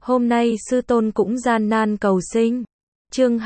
Hôm nay sư tôn cũng gian nan cầu sinh. Chương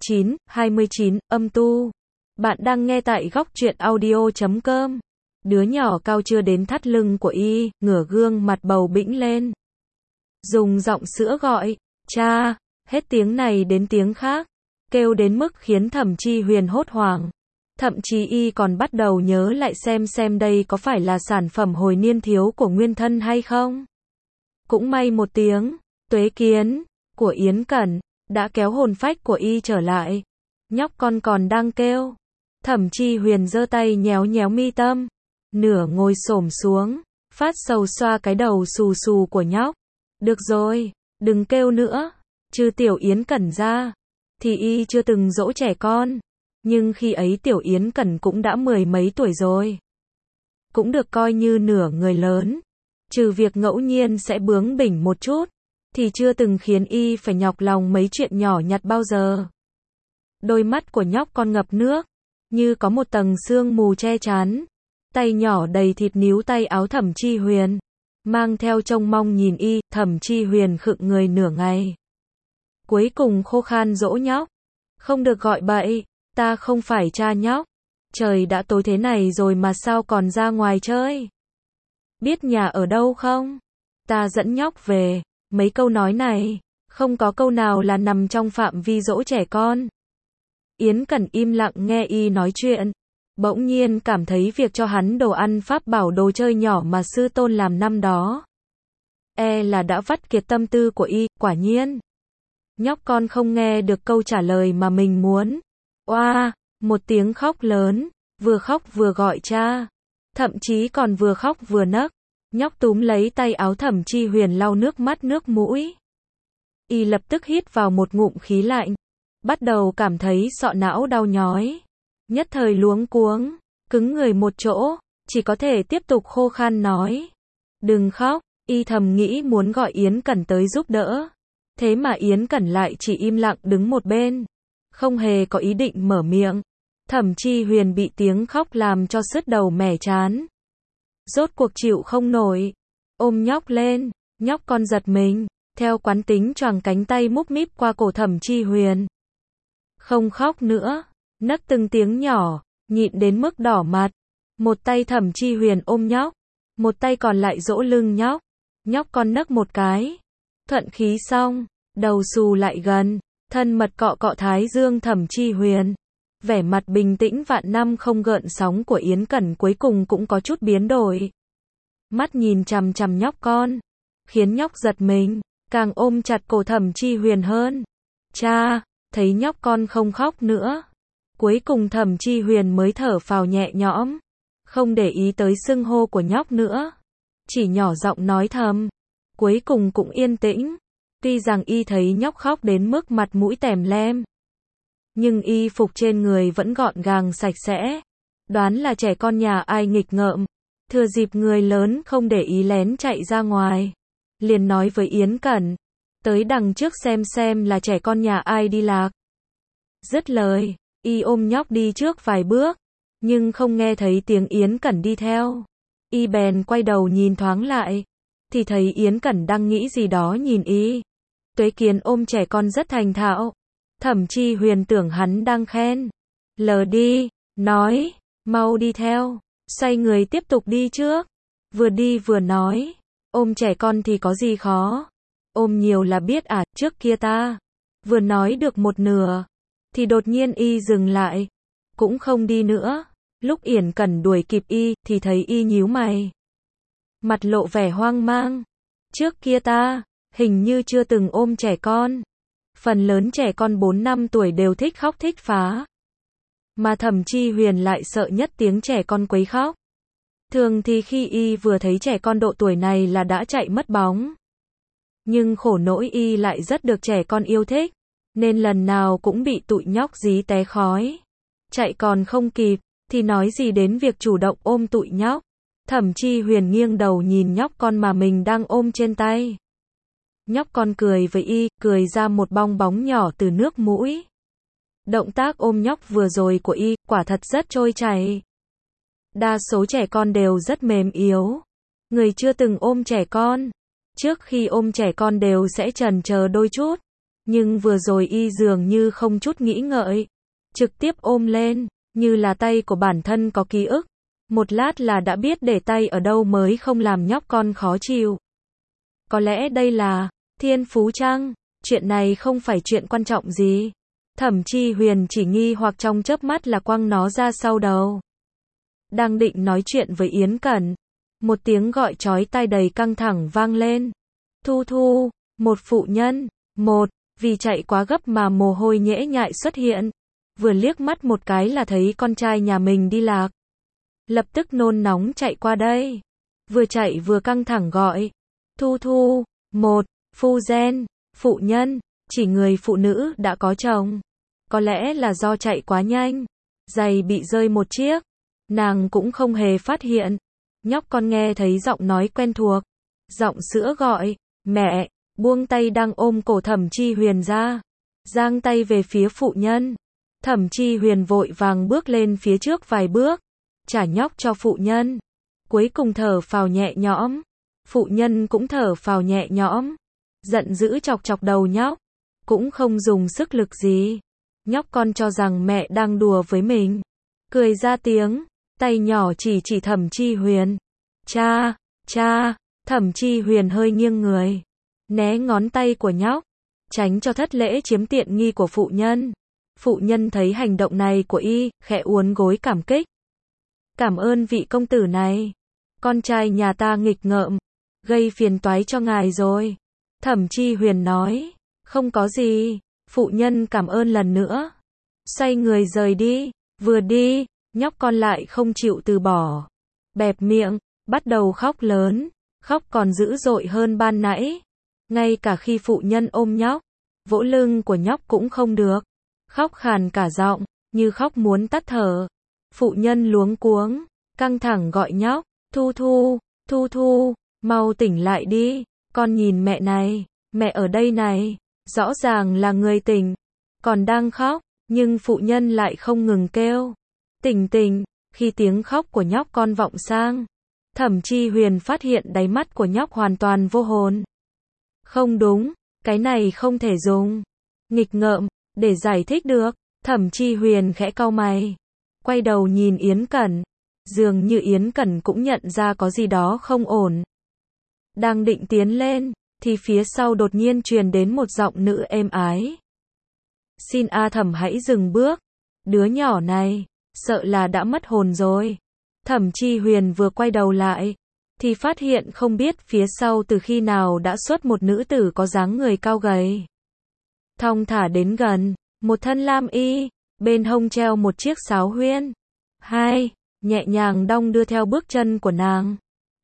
29, âm tu. Bạn đang nghe tại góc truyện audio.com. Đứa nhỏ cao chưa đến thắt lưng của y, ngửa gương mặt bầu bĩnh lên. Dùng giọng sữa gọi, cha, hết tiếng này đến tiếng khác. Kêu đến mức khiến Thẩm Chi Huyền hốt hoảng. Thậm chí y còn bắt đầu nhớ lại xem đây có phải là sản phẩm hồi niên thiếu của nguyên thân hay không. Cũng may một tiếng tuế kiến của Yến Cẩn đã kéo hồn phách của y trở lại. Nhóc con còn đang kêu. Thẩm Chi Huyền giơ tay nhéo nhéo mi tâm, nửa ngồi xổm xuống, phát sầu xoa cái đầu xù xù của nhóc. Được rồi, đừng kêu nữa. Trừ tiểu Yến Cẩn ra thì y chưa từng dỗ trẻ con, nhưng khi ấy tiểu Yến Cẩn cũng đã 10 mấy tuổi rồi, cũng được coi như nửa người lớn. Trừ việc ngẫu nhiên sẽ bướng bỉnh một chút, thì chưa từng khiến y phải nhọc lòng mấy chuyện nhỏ nhặt bao giờ. Đôi mắt của nhóc con ngập nước, như có một tầng sương mù che chắn. Tay nhỏ đầy thịt níu tay áo Thẩm Chi Huyền, mang theo trông mong nhìn y. Thẩm Chi Huyền khựng người nửa ngày, cuối cùng khô khan dỗ nhóc. Không được gọi bậy, ta không phải cha nhóc. Trời đã tối thế này rồi mà sao còn ra ngoài chơi? Biết nhà ở đâu không? Ta dẫn nhóc về. Mấy câu nói này, không có câu nào là nằm trong phạm vi dỗ trẻ con. Yến Cẩn im lặng nghe y nói chuyện, bỗng nhiên cảm thấy việc cho hắn đồ ăn pháp bảo đồ chơi nhỏ mà sư tôn làm năm đó, là đã vắt kiệt tâm tư của y. Quả nhiên, nhóc con không nghe được câu trả lời mà mình muốn. Oa, một tiếng khóc lớn, vừa khóc vừa gọi cha, thậm chí còn vừa khóc vừa nấc. Nhóc túm lấy tay áo Thẩm Chi Huyền lau nước mắt nước mũi. Y lập tức hít vào một ngụm khí lạnh, bắt đầu cảm thấy sọ não đau nhói, nhất thời luống cuống, cứng người một chỗ, chỉ có thể tiếp tục khô khan nói. Đừng khóc. Y thầm nghĩ muốn gọi Yến Cẩn tới giúp đỡ, thế mà Yến Cẩn lại chỉ im lặng đứng một bên, không hề có ý định mở miệng. Thẩm Chi Huyền bị tiếng khóc làm cho sứt đầu mẻ trán, rốt cuộc chịu không nổi, ôm nhóc lên. Nhóc con giật mình, theo quán tính choàng cánh tay múc míp qua cổ Thẩm Chi Huyền. Không khóc nữa, nấc từng tiếng nhỏ, nhịn đến mức đỏ mặt. Một tay Thẩm Chi Huyền ôm nhóc, một tay còn lại dỗ lưng nhóc. Nhóc con nấc một cái, thuận khí xong, đầu xù lại gần, thân mật cọ cọ thái dương Thẩm Chi Huyền. Vẻ mặt bình tĩnh vạn năm không gợn sóng của Yến Cẩn cuối cùng cũng có chút biến đổi. Mắt nhìn chằm chằm nhóc con, khiến nhóc giật mình, càng ôm chặt cổ Thẩm Chi Huyền hơn. Cha, thấy nhóc con không khóc nữa, cuối cùng Thẩm Chi Huyền mới thở phào nhẹ nhõm, không để ý tới xưng hô của nhóc nữa, chỉ nhỏ giọng nói thầm. Cuối cùng cũng yên tĩnh. Tuy rằng y thấy nhóc khóc đến mức mặt mũi tèm lem, nhưng y phục trên người vẫn gọn gàng sạch sẽ, đoán là trẻ con nhà ai nghịch ngợm, thừa dịp người lớn không để ý lén chạy ra ngoài, liền nói với Yến Cẩn, tới đằng trước xem là trẻ con nhà ai đi lạc. Dứt lời, y ôm nhóc đi trước vài bước, nhưng không nghe thấy tiếng Yến Cẩn đi theo. Y bèn quay đầu nhìn thoáng lại, thì thấy Yến Cẩn đang nghĩ gì đó nhìn y. Tuế Kiến ôm trẻ con rất thành thạo. Thẩm Chi Huyền tưởng hắn đang khen. Lờ đi, nói, mau đi theo. Xoay người tiếp tục đi trước. Vừa đi vừa nói, ôm trẻ con thì có gì khó. Ôm nhiều là biết à, trước kia ta. Vừa nói được một nửa, thì đột nhiên y dừng lại, cũng không đi nữa. Lúc Yến Cẩn đuổi kịp y, thì thấy y nhíu mày, mặt lộ vẻ hoang mang. Trước kia ta, hình như chưa từng ôm trẻ con. Phần lớn trẻ con 4-5 tuổi đều thích khóc thích phá. Mà Thẩm Chi Huyền lại sợ nhất tiếng trẻ con quấy khóc. Thường thì khi y vừa thấy trẻ con độ tuổi này là đã chạy mất bóng. Nhưng khổ nỗi y lại rất được trẻ con yêu thích, nên lần nào cũng bị tụi nhóc dí té khói. Chạy còn không kịp, thì nói gì đến việc chủ động ôm tụi nhóc. Thẩm Chi Huyền nghiêng đầu nhìn nhóc con mà mình đang ôm trên tay. Nhóc con cười với y, cười ra một bong bóng nhỏ từ nước mũi. Động tác ôm nhóc vừa rồi của y, quả thật rất trôi chảy. Đa số trẻ con đều rất mềm yếu. Người chưa từng ôm trẻ con, Trước khi ôm trẻ con đều sẽ chần chờ đôi chút, nhưng vừa rồi y dường như không chút nghĩ ngợi, trực tiếp ôm lên, như là tay của bản thân có ký ức. Một lát là đã biết để tay ở đâu mới không làm nhóc con khó chịu. Có lẽ đây là thiên phú chăng? Chuyện này không phải chuyện quan trọng gì. Thẩm Chi Huyền chỉ nghi hoặc trong chớp mắt là quăng nó ra sau đầu. Đang định nói chuyện với Yến Cẩn, một tiếng gọi chói tai đầy căng thẳng vang lên. Thu Thu, một phụ nhân, vì chạy quá gấp mà mồ hôi nhễ nhại xuất hiện. Vừa liếc mắt một cái là thấy con trai nhà mình đi lạc. Lập tức nôn nóng chạy qua đây. Vừa chạy vừa căng thẳng gọi. Thu Thu, phu gen, phụ nhân, chỉ người phụ nữ đã có chồng. Có lẽ là do chạy quá nhanh, giày bị rơi một chiếc. Nàng cũng không hề phát hiện. Nhóc con nghe thấy giọng nói quen thuộc. Giọng sữa gọi, mẹ, buông tay đang ôm cổ Thẩm Chi Huyền ra. Giang tay về phía phụ nhân. Thẩm Chi Huyền vội vàng bước lên phía trước vài bước. Trả nhóc cho phụ nhân. Cuối cùng thở phào nhẹ nhõm. Phụ nhân cũng thở phào nhẹ nhõm. Giận dữ chọc chọc đầu nhóc. Cũng không dùng sức lực gì. Nhóc con cho rằng mẹ đang đùa với mình. Cười ra tiếng. Tay nhỏ chỉ Thẩm Chi Huyền. Cha, Thẩm Chi Huyền hơi nghiêng người. Né ngón tay của nhóc. Tránh cho thất lễ chiếm tiện nghi của phụ nhân. Phụ nhân thấy hành động này của y, khẽ uốn gối cảm kích. Cảm ơn vị công tử này. Con trai nhà ta nghịch ngợm. Gây phiền toái cho ngài rồi. Thẩm Chi Huyền nói. Không có gì. Phụ nhân cảm ơn lần nữa. Xoay người rời đi. Vừa đi, nhóc con lại không chịu từ bỏ. Bẹp miệng, bắt đầu khóc lớn. Khóc còn dữ dội hơn ban nãy. Ngay cả khi phụ nhân ôm nhóc, vỗ lưng của nhóc cũng không được. Khóc khàn cả giọng, như khóc muốn tắt thở. Phụ nhân luống cuống, căng thẳng gọi nhóc. Thu Thu, mau tỉnh lại đi. Con nhìn mẹ này, mẹ ở đây này. Rõ ràng là người tỉnh, còn đang khóc, nhưng phụ nhân lại không ngừng kêu. Tỉnh. Khi tiếng khóc của nhóc con vọng sang, Thẩm Chi Huyền phát hiện đáy mắt của nhóc hoàn toàn vô hồn. Không đúng, cái này không thể dùng. Nghịch ngợm, để giải thích được. Thẩm Chi Huyền khẽ cau mày. Quay đầu nhìn Yến Cẩn. Dường như Yến Cẩn cũng nhận ra có gì đó không ổn. Đang định tiến lên, thì phía sau đột nhiên truyền đến một giọng nữ êm ái. Xin Thẩm hãy dừng bước. Đứa nhỏ này, sợ là đã mất hồn rồi. Thẩm Chi Huyền vừa quay đầu lại, thì phát hiện không biết phía sau từ khi nào đã xuất một nữ tử có dáng người cao gầy. Thong thả đến gần, một thân lam y, bên hông treo một chiếc sáo huyên. Nhẹ nhàng đong đưa theo bước chân của nàng.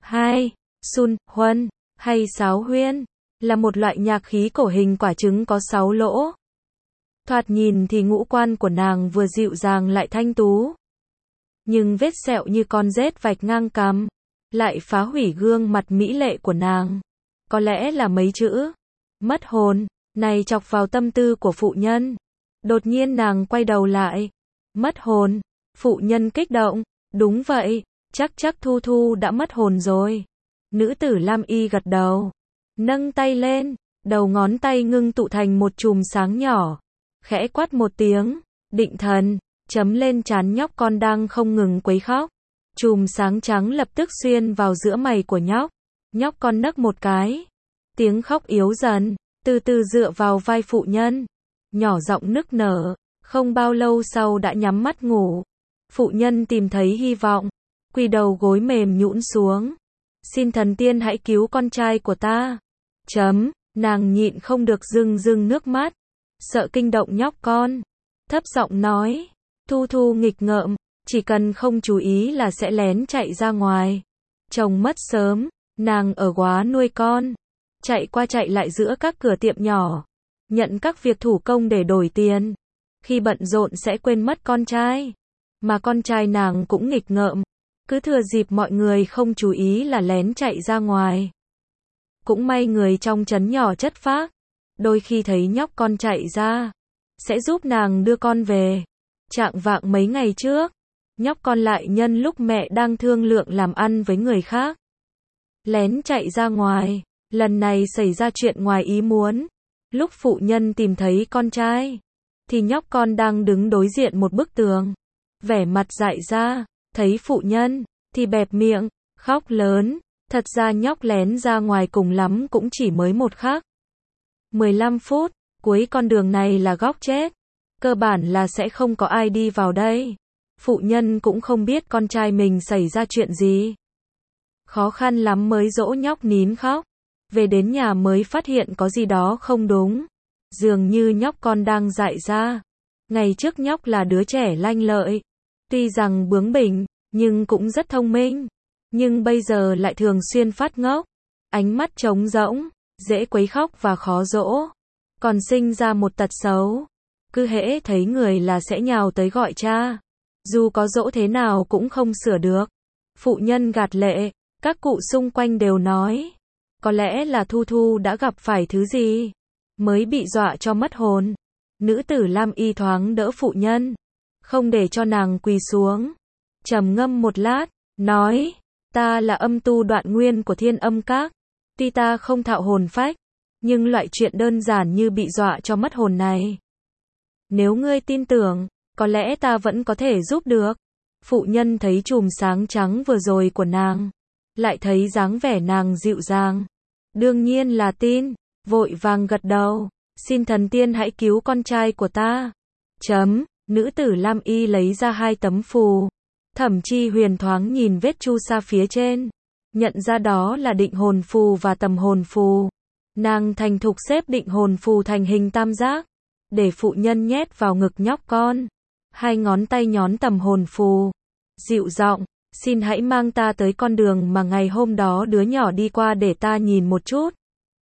Sun, huân, hay sáo huyên, là một loại nhạc khí cổ hình quả trứng có 6 lỗ. Thoạt nhìn thì ngũ quan của nàng vừa dịu dàng lại thanh tú. Nhưng vết sẹo như con rết vạch ngang cằm, lại phá hủy gương mặt mỹ lệ của nàng. Có lẽ là mấy chữ mất hồn này chọc vào tâm tư của phụ nhân. Đột nhiên nàng quay đầu lại. Mất hồn? Phụ nhân kích động. Đúng vậy, chắc Thu Thu đã mất hồn rồi. Nữ tử lam y gật đầu. Nâng tay lên, đầu ngón tay ngưng tụ thành một chùm sáng nhỏ. Khẽ quát một tiếng, định thần, chấm lên trán nhóc con đang không ngừng quấy khóc. Chùm sáng trắng lập tức xuyên vào giữa mày của nhóc. Nhóc con nấc một cái. Tiếng khóc yếu dần, từ từ dựa vào vai phụ nhân. Nhỏ giọng nức nở, không bao lâu sau đã nhắm mắt ngủ. Phụ nhân tìm thấy hy vọng, quỳ đầu gối mềm nhũn xuống. Xin thần tiên hãy cứu con trai của ta. Nàng nhịn không được rưng nước mắt. Sợ kinh động nhóc con. Thấp giọng nói, Thu Thu nghịch ngợm, chỉ cần không chú ý là sẽ lén chạy ra ngoài. Chồng mất sớm, nàng ở góa nuôi con. Chạy qua chạy lại giữa các cửa tiệm nhỏ. Nhận các việc thủ công để đổi tiền. Khi bận rộn sẽ quên mất con trai. Mà con trai nàng cũng nghịch ngợm. Cứ thừa dịp mọi người không chú ý là lén chạy ra ngoài. Cũng may người trong trấn nhỏ chất phác. Đôi khi thấy nhóc con chạy ra, sẽ giúp nàng đưa con về. Chạng vạng mấy ngày trước, nhóc con lại nhân lúc mẹ đang thương lượng làm ăn với người khác, lén chạy ra ngoài. Lần này xảy ra chuyện ngoài ý muốn. Lúc phụ nhân tìm thấy con trai, thì nhóc con đang đứng đối diện một bức tường. Vẻ mặt dại ra, thấy phụ nhân, thì bẹp miệng, khóc lớn. Thật ra nhóc lén ra ngoài cùng lắm cũng chỉ mới một khắc. 15 phút, cuối con đường này là góc chết. Cơ bản là sẽ không có ai đi vào đây. Phụ nhân cũng không biết con trai mình xảy ra chuyện gì. Khó khăn lắm mới dỗ nhóc nín khóc. Về đến nhà mới phát hiện có gì đó không đúng. Dường như nhóc con đang dại ra. Ngày trước nhóc là đứa trẻ lanh lợi. Tuy rằng bướng bỉnh, nhưng cũng rất thông minh. Nhưng bây giờ lại thường xuyên phát ngốc. Ánh mắt trống rỗng, dễ quấy khóc và khó dỗ. Còn sinh ra một tật xấu. Cứ hễ thấy người là sẽ nhào tới gọi cha. Dù có dỗ thế nào cũng không sửa được. Phụ nhân gạt lệ, các cụ xung quanh đều nói. Có lẽ là Thu Thu đã gặp phải thứ gì, mới bị dọa cho mất hồn. Nữ tử Lam Y thoáng đỡ phụ nhân, không để cho nàng quỳ xuống. Trầm ngâm một lát, nói, ta là âm tu Đoạn Nguyên của Thiên Âm Các. Tuy ta không thạo hồn phách, nhưng loại chuyện đơn giản như bị dọa cho mất hồn này, nếu ngươi tin tưởng, có lẽ ta vẫn có thể giúp được. Phụ nhân thấy chùm sáng trắng vừa rồi của nàng, lại thấy dáng vẻ nàng dịu dàng. Đương nhiên là tin, vội vàng gật đầu, xin thần tiên hãy cứu con trai của ta. Nữ tử Lam Y lấy ra 2 tấm phù. Thẩm Chi Huyền thoáng nhìn vết chu sa phía trên, nhận ra đó là định hồn phù và tầm hồn phù. Nàng thành thục xếp định hồn phù thành hình tam giác, để phụ nhân nhét vào ngực nhóc con. 2 ngón tay nhón tầm hồn phù, dịu giọng, xin hãy mang ta tới con đường mà ngày hôm đó đứa nhỏ đi qua để ta nhìn một chút.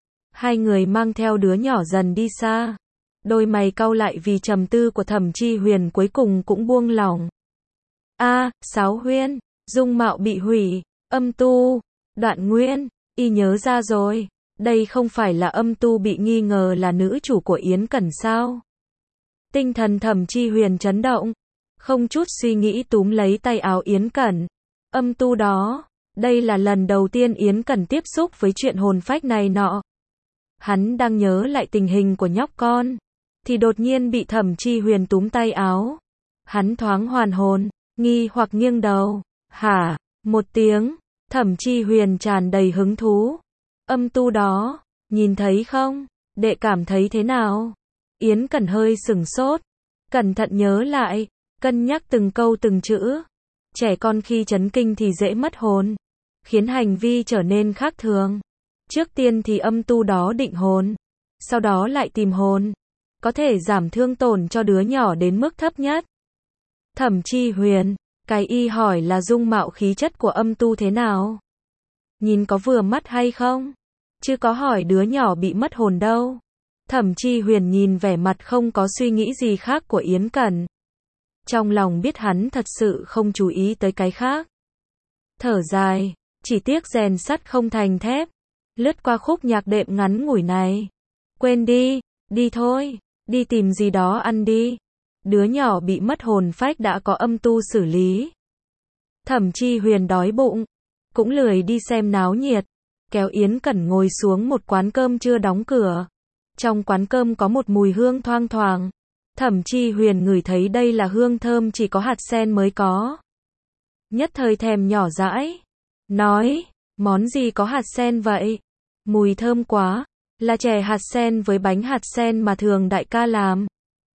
2 người mang theo đứa nhỏ dần đi xa. Đôi mày cau lại vì trầm tư của Thẩm Chi Huyền cuối cùng cũng buông lỏng. Sáo Huyên, dung mạo bị hủy, âm tu, Đoạn Nguyên, y nhớ ra rồi. Đây không phải là âm tu bị nghi ngờ là nữ chủ của Yến Cẩn sao? Tinh thần Thẩm Chi Huyền chấn động, không chút suy nghĩ túm lấy tay áo Yến Cẩn. Âm tu đó, đây là lần đầu tiên Yến Cẩn tiếp xúc với chuyện hồn phách này nọ. Hắn đang nhớ lại tình hình của nhóc con, thì đột nhiên bị Thẩm Chi Huyền túm tay áo. Hắn thoáng hoàn hồn, nghi hoặc nghiêng đầu. Hả? Một tiếng, Thẩm Chi Huyền tràn đầy hứng thú. Âm tu đó, nhìn thấy không? Đệ cảm thấy thế nào? Yến Cẩn hơi sửng sốt, cẩn thận nhớ lại, cân nhắc từng câu từng chữ. Trẻ con khi chấn kinh thì dễ mất hồn, khiến hành vi trở nên khác thường. Trước tiên thì âm tu đó định hồn, sau đó lại tìm hồn, có thể giảm thương tổn cho đứa nhỏ đến mức thấp nhất. Thẩm Chi Huyền, cái y hỏi là dung mạo khí chất của âm tu thế nào? Nhìn có vừa mắt hay không? Chứ có hỏi đứa nhỏ bị mất hồn đâu. Thẩm Chi Huyền nhìn vẻ mặt không có suy nghĩ gì khác của Yến Cẩn. Trong lòng biết hắn thật sự không chú ý tới cái khác. Thở dài, chỉ tiếc rèn sắt không thành thép. Lướt qua khúc nhạc đệm ngắn ngủi này. Quên đi, đi thôi, đi tìm gì đó ăn đi. Đứa nhỏ bị mất hồn phách đã có âm tu xử lý. Thẩm Chi Huyền đói bụng, cũng lười đi xem náo nhiệt, kéo Yến Cẩn ngồi xuống một quán cơm chưa đóng cửa. Trong quán cơm có một mùi hương thoang thoảng. Thẩm Chi Huyền ngửi thấy đây là hương thơm chỉ có hạt sen mới có. Nhất thời thèm nhỏ dãi, nói, món gì có hạt sen vậy? Mùi thơm quá, là chè hạt sen với bánh hạt sen mà thường đại ca làm.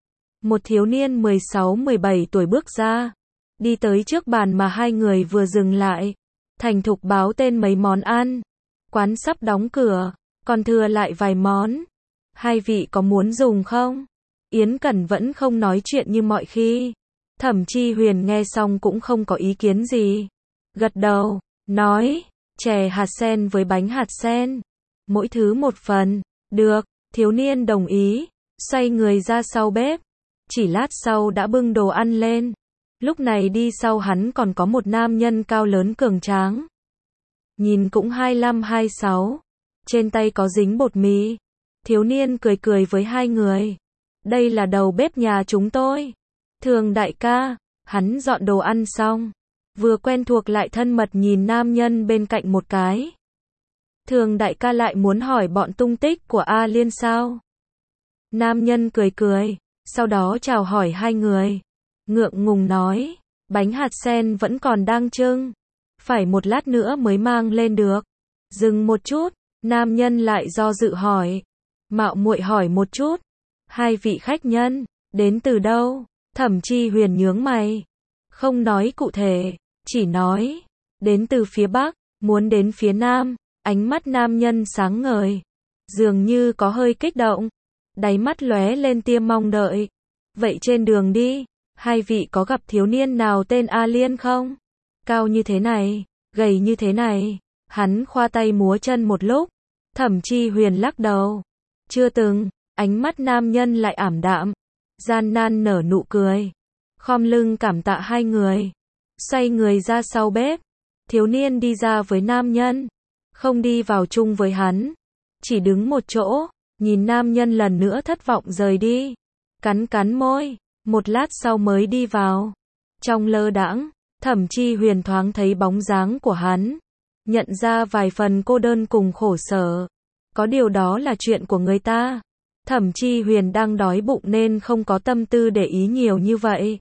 Một thiếu niên 16-17 tuổi bước ra, đi tới trước bàn mà 2 người vừa dừng lại, thành thục báo tên mấy món ăn. Quán sắp đóng cửa, còn thừa lại vài món. 2 vị có muốn dùng không? Yến Cẩn vẫn không nói chuyện như mọi khi. Thẩm Chi Huyền nghe xong cũng không có ý kiến gì. Gật đầu, nói, chè hạt sen với bánh hạt sen. Mỗi thứ một phần. Được, thiếu niên đồng ý, xoay người ra sau bếp. Chỉ lát sau đã bưng đồ ăn lên. Lúc này đi sau hắn còn có một nam nhân cao lớn cường tráng. Nhìn cũng 25-26. Trên tay có dính bột mì. Thiếu niên cười cười với 2 người. Đây là đầu bếp nhà chúng tôi. Thường đại ca. Hắn dọn đồ ăn xong, vừa quen thuộc lại thân mật nhìn nam nhân bên cạnh một cái. Thường đại ca lại muốn hỏi bọn tung tích của A Liên sao? Nam nhân cười cười, sau đó chào hỏi hai người. Ngượng ngùng nói, bánh hạt sen vẫn còn đang trưng. Phải một lát nữa mới mang lên được. Dừng một chút, nam nhân lại do dự hỏi. Mạo muội hỏi một chút. Hai vị khách nhân, đến từ đâu? Thẩm Chi Huyền nhướng mày. Không nói cụ thể, chỉ nói, đến từ phía Bắc, muốn đến phía Nam. Ánh mắt nam nhân sáng ngời, dường như có hơi kích động, đáy mắt lóe lên tia mong đợi. Vậy trên đường đi, hai vị có gặp thiếu niên nào tên A Liên không? Cao như thế này, gầy như thế này. Hắn khoa tay múa chân một lúc. Thẩm Chi Huyền lắc đầu. Chưa từng. Ánh mắt nam nhân lại ảm đạm, gian nan nở nụ cười, khom lưng cảm tạ hai người, xoay người ra sau bếp. Thiếu niên đi ra với nam nhân, không đi vào chung với hắn, chỉ đứng một chỗ, nhìn nam nhân lần nữa thất vọng rời đi, cắn cắn môi, một lát sau mới đi vào. Trong lơ đãng, Thẩm Chi Huyền thoáng thấy bóng dáng của hắn, nhận ra vài phần cô đơn cùng khổ sở. Có điều đó là chuyện của người ta. Thẩm Chi Huyền đang đói bụng nên không có tâm tư để ý nhiều như vậy.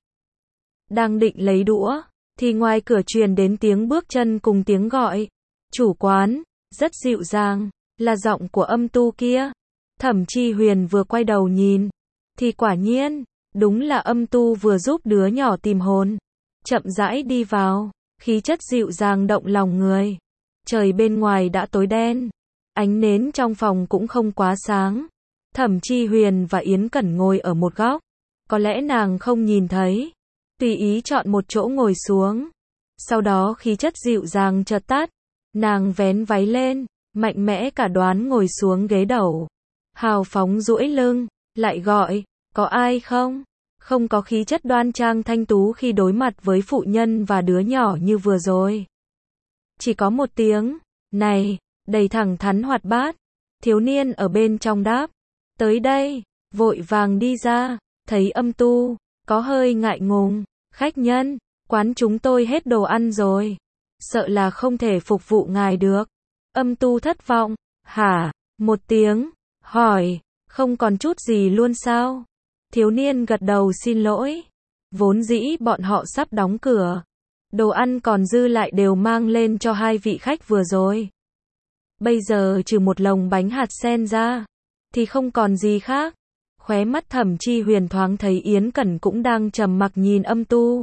Đang định lấy đũa, thì ngoài cửa truyền đến tiếng bước chân cùng tiếng gọi. Chủ quán, rất dịu dàng, là giọng của Âm Tu kia. Thẩm Chi Huyền vừa quay đầu nhìn, thì quả nhiên, đúng là Âm Tu vừa giúp đứa nhỏ tìm hồn. Chậm rãi đi vào, khí chất dịu dàng động lòng người. Trời bên ngoài đã tối đen, ánh nến trong phòng cũng không quá sáng. Thẩm Chi Huyền và Yến Cẩn ngồi ở một góc, có lẽ nàng không nhìn thấy, tùy ý chọn một chỗ ngồi xuống. Sau đó khí chất dịu dàng chợt tắt, nàng vén váy lên, mạnh mẽ cả đoán ngồi xuống ghế đầu, hào phóng duỗi lưng, lại gọi, có ai không? Không có khí chất đoan trang thanh tú khi đối mặt với phụ nhân và đứa nhỏ như vừa rồi. Chỉ có một tiếng, này, đầy thẳng thắn hoạt bát. Thiếu niên ở bên trong đáp, tới đây, vội vàng đi ra, thấy Âm Tu, có hơi ngại ngùng, khách nhân, quán chúng tôi hết đồ ăn rồi, sợ là không thể phục vụ ngài được. Âm Tu thất vọng, hả, một tiếng, hỏi, không còn chút gì luôn sao? Thiếu niên gật đầu xin lỗi, vốn dĩ bọn họ sắp đóng cửa, đồ ăn còn dư lại đều mang lên cho hai vị khách vừa rồi. Bây giờ trừ một lồng bánh hạt sen ra, thì không còn gì khác. Khóe mắt Thẩm Chi Huyền thoáng thấy Yến Cẩn cũng đang trầm mặc nhìn Âm Tu.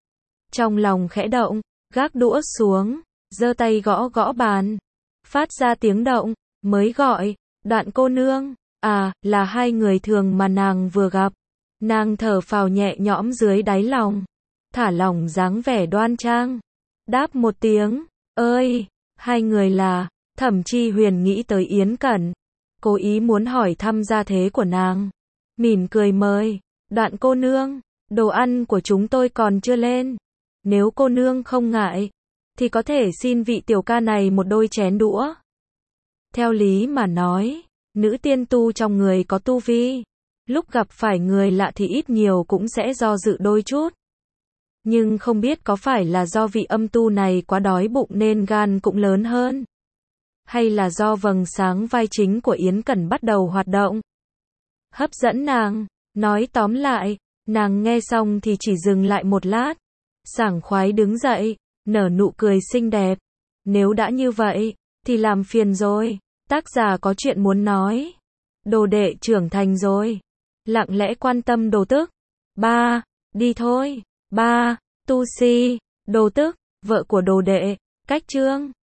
Trong lòng khẽ động, gác đũa xuống, giơ tay gõ gõ bàn, phát ra tiếng động, mới gọi, Đoạn cô nương. À, là hai người thường mà nàng vừa gặp. Nàng thở phào nhẹ nhõm dưới đáy lòng, thả lỏng dáng vẻ đoan trang, đáp một tiếng, ơi, hai người là. Thẩm Chi Huyền nghĩ tới Yến Cẩn, cố ý muốn hỏi thăm gia thế của nàng, mỉm cười mời, Đoạn cô nương, đồ ăn của chúng tôi còn chưa lên, nếu cô nương không ngại, thì có thể xin vị tiểu ca này một đôi chén đũa. Theo lý mà nói, nữ tiên tu trong người có tu vi, lúc gặp phải người lạ thì ít nhiều cũng sẽ do dự đôi chút. Nhưng không biết có phải là do vị Âm Tu này quá đói bụng nên gan cũng lớn hơn, hay là do vầng sáng vai chính của Yến Cẩn bắt đầu hoạt động, hấp dẫn nàng. Nói tóm lại, nàng nghe xong thì chỉ dừng lại một lát, sảng khoái đứng dậy, nở nụ cười xinh đẹp. Nếu đã như vậy, thì làm phiền rồi, tác giả có chuyện muốn nói. Đồ đệ trưởng thành rồi, lặng lẽ quan tâm đồ tức. Ba, đi thôi. Ba, tu si, đồ tức, vợ của đồ đệ, cách chương.